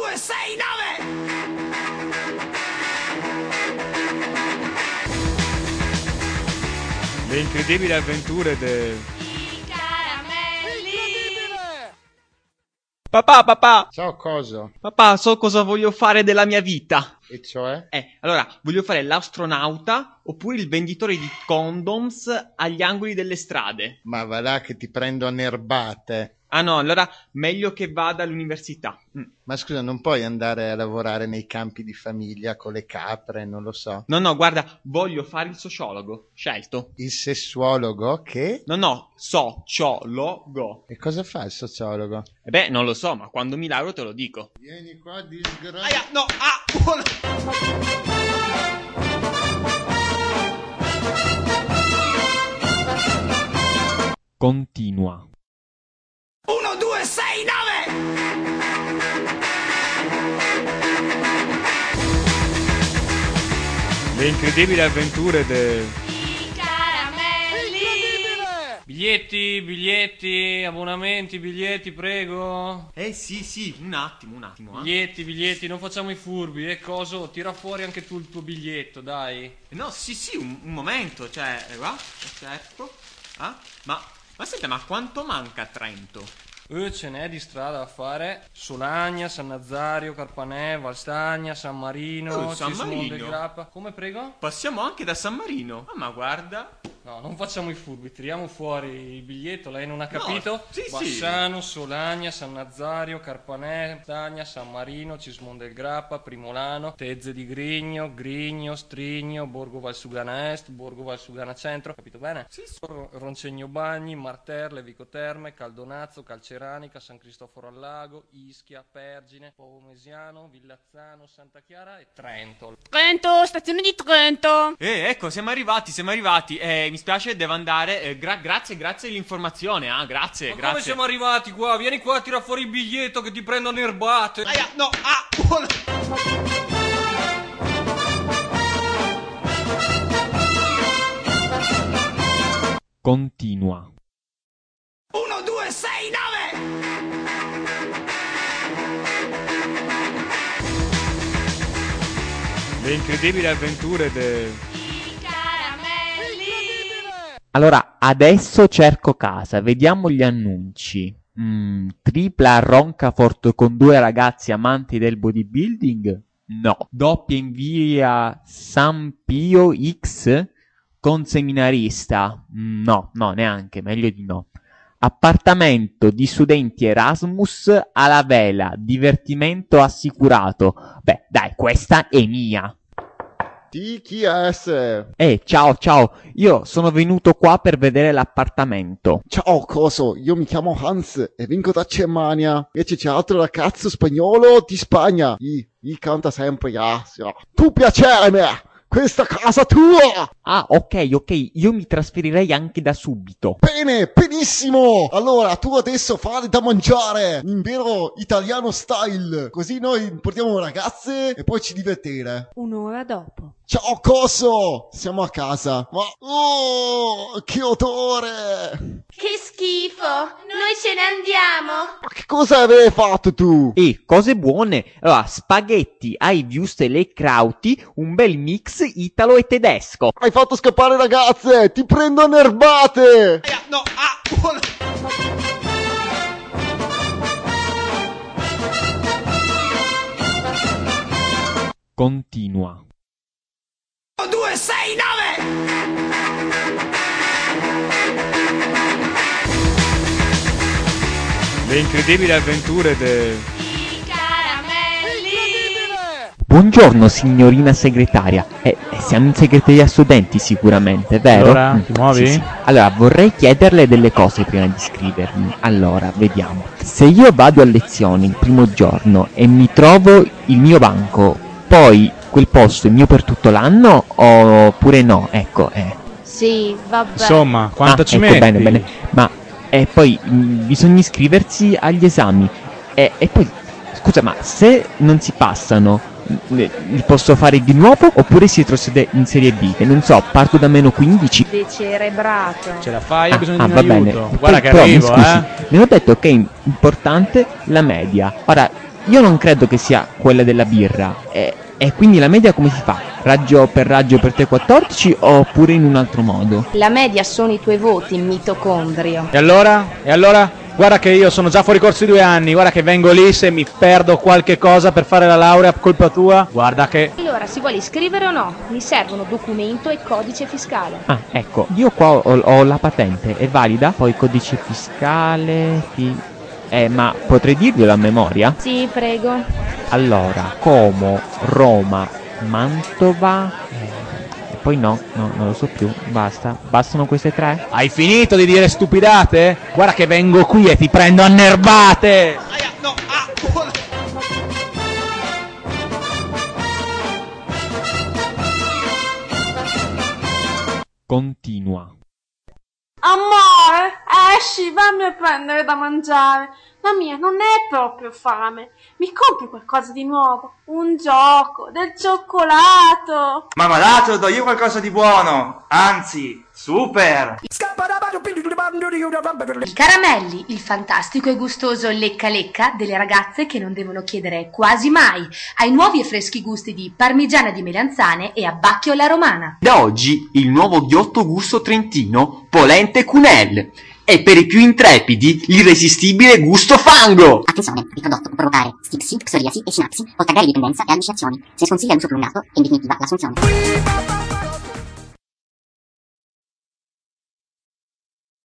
Le incredibili avventure del... I caramelli. Papà! Ciao, coso? Papà, so cosa voglio fare della mia vita. E cioè? Allora, voglio fare l'astronauta oppure il venditore di condoms agli angoli delle strade. Ma va là che ti prendo a nerbate. Ah no, allora meglio che vada all'università. Ma scusa, non puoi andare a lavorare nei campi di famiglia con le capre, non lo so. No, guarda, voglio fare il sociologo. Scelto. Il sessuologo che? No, sociologo. E cosa fa il sociologo? Non lo so, ma quando mi lauro te lo dico. Vieni qua, disgrazia. Aia, no, Continua. 1, 2, 6, 9. Le incredibili avventure del... I caramelli. Biglietti, abbonamenti, biglietti, prego. Sì, un attimo. Biglietti, non facciamo i furbi, coso, tira fuori anche tu il tuo biglietto, dai. No, sì, un momento, cioè, va, certo. Ma senta, ma quanto manca a Trento? Ce n'è di strada da fare. Solagna, San Nazario, Carpanè, Valstagna, San Marino, San Cismonde, Marino? Grappa. Come, prego? Passiamo anche da San Marino. Ma guarda. No, non facciamo i furbi, tiriamo fuori il biglietto, lei non ha capito? No, sì. Bassano, Solagna, San Nazario, Carpanè, Valstagna, San Marino, Cismonde del Grappa, Primolano, Tezze di Grigno, Strigno, Borgo Valsugana Est, Borgo Valsugana Centro, capito bene? Sì. Roncegno Bagni, Marterle, Vico Terme, Caldonazzo, Calceranica, San Cristoforo al Lago, Ischia, Pergine, Povomesiano, Villazzano, Santa Chiara e Trento. Trento, stazione di Trento. Ecco, siamo arrivati. Mi spiace, devo andare. Grazie dell'informazione, grazie. Ma come siamo arrivati qua? Vieni qua, tira fuori il biglietto che ti prendo a nerbate. Aia, no, Continua. 1, 2, 6, 9. Le incredibili avventure del... I caramelli. Allora, adesso cerco casa, vediamo gli annunci. Tripla a Roncafort con 2 ragazzi amanti del bodybuilding? No. Doppia in via San Pio X con seminarista? No, neanche, meglio di no. Appartamento di studenti Erasmus alla vela, divertimento assicurato. Beh, dai, questa è mia. Sì, chi è? Ciao, io sono venuto qua per vedere l'appartamento. Ciao, coso, io mi chiamo Hans e vengo da Germania. Invece c'è altro ragazzo spagnolo di Spagna. Gli canta sempre, Tu piacere me! Questa casa tua! Ah, ok, io mi trasferirei anche da subito. Bene, benissimo! Allora, tu adesso fai da mangiare, in vero italiano style. Così noi portiamo ragazze e poi ci divertire. Un'ora dopo. Ciao, coso! Siamo a casa. Ma, che odore! Che schifo. Noi ce ne andiamo. Ma che cosa avevi fatto tu? Cose buone. Allora, spaghetti ai wurstel e krauti, un bel mix italo e tedesco. Hai fatto scappare ragazze! Ti prendo a nerbate! Aia, no, Continua. 1, 2, 6, 9. Le incredibili avventure del... I caramelli. Buongiorno signorina segretaria. Siamo in segreteria studenti sicuramente, vero? Allora, ti muovi? Sì. Allora, vorrei chiederle delle cose prima di iscrivermi. Allora, vediamo. Se io vado a lezione il primo giorno e mi trovo il mio banco, poi quel posto è mio per tutto l'anno oppure no? Ecco, Sì, vabbè. Insomma, quanto ci ecco, metti? bene. Ma poi bisogna iscriversi agli esami. E poi, scusa, ma se non si passano, li posso fare di nuovo oppure si retrocede in serie B? E non so, parto da -15. Decerebrato. Ce la fai? Ho bisogno di un va bene. aiuto. Guarda che Però, arrivo, mi scusi, mi hanno detto che è importante la media. Ora, io non credo che sia quella della birra. E quindi la media come si fa? Raggio per 3,14 oppure in un altro modo? La media sono i tuoi voti, mitocondrio. E allora? E allora? Guarda che io sono già fuori corso di 2 anni, guarda che vengo lì se mi perdo qualche cosa per fare la laurea, colpa tua, guarda che... Allora, si vuole iscrivere o no? Mi servono documento e codice fiscale. Ah, ecco, io qua ho la patente, è valida? Poi codice fiscale, ma potrei dirglielo a memoria? Sì, prego. Allora, Como, Roma, Mantova... E poi no, non lo so più, bastano queste 3? Hai finito di dire stupidate? Guarda che vengo qui e ti prendo a nerbate! Continua. Amore, esci, vammi a prendere da mangiare. La mia non è proprio fame. Mi compri qualcosa di nuovo? Un gioco, del cioccolato. Mamma, dato, do io qualcosa di buono. Anzi, super. I caramelli, il fantastico e gustoso lecca lecca delle ragazze che non devono chiedere quasi mai, ai nuovi e freschi gusti di parmigiana di melanzane e abbacchio alla romana. Da oggi il nuovo ghiotto gusto trentino Polente Cunel. E per i più intrepidi l'irresistibile gusto fango. Attenzione, il prodotto può provocare stipsi, psoriasi e sinapsi, o tagliare dipendenza e allucinazioni. Se sconsiglia l'uso prolungato e in definitiva l'assunzione.